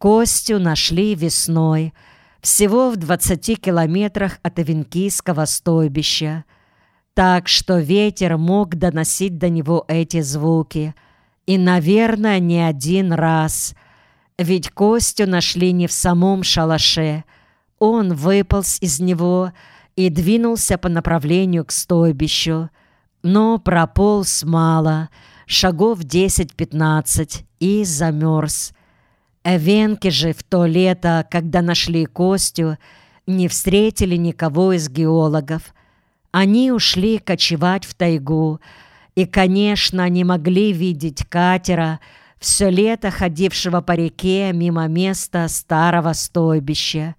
Костю нашли весной, всего в 20 километрах от Авенкийского стойбища, так что ветер мог доносить до него эти звуки. И, наверное, не один раз. Ведь Костю нашли не в самом шалаше. Он выполз из него и двинулся по направлению к стойбищу, но прополз мало, шагов 10-15, и замерз. Эвенки же в то лето, когда нашли Костю, не встретили никого из геологов. Они ушли кочевать в тайгу, и, конечно, не могли видеть катера, все лето ходившего по реке мимо места старого стойбища.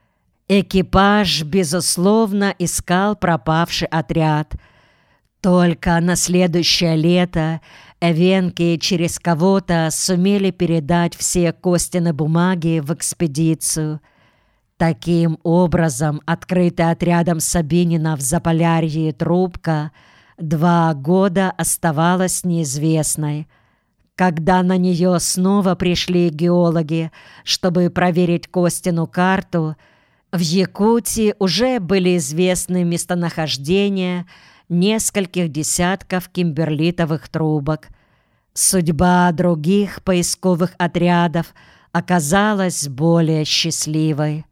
Экипаж, безусловно, искал пропавший отряд. Только на следующее лето эвенки через кого-то сумели передать все Костины бумаги в экспедицию. Таким образом, открытая отрядом Сабинина в Заполярье трубка 2 года оставалась неизвестной. Когда на нее снова пришли геологи, чтобы проверить Костину карту, в Якутии уже были известны местонахождения нескольких десятков кимберлитовых трубок. Судьба других поисковых отрядов оказалась более счастливой.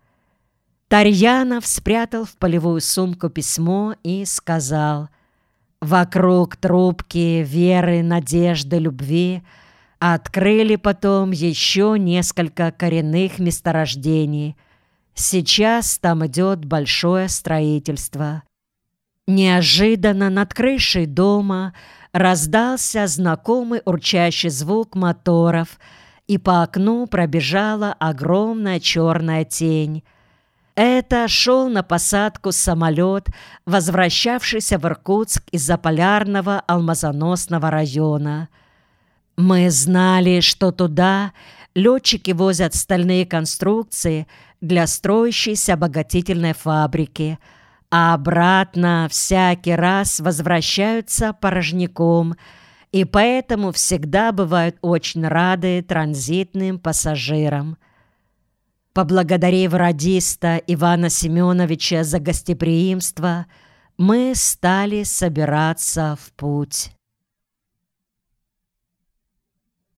Тарьянов спрятал в полевую сумку письмо и сказал: «Вокруг трубки веры, надежды, любви открыли потом еще несколько коренных месторождений. Сейчас там идет большое строительство». Неожиданно над крышей дома раздался знакомый урчащий звук моторов, и по окну пробежала огромная черная тень. Это шел на посадку самолет, возвращавшийся в Иркутск из Заполярного алмазоносного района. Мы знали, что туда летчики возят стальные конструкции для строящейся обогатительной фабрики, а обратно всякий раз возвращаются порожняком, и поэтому всегда бывают очень рады транзитным пассажирам. Поблагодарив радиста Ивана Семеновича за гостеприимство, мы стали собираться в путь.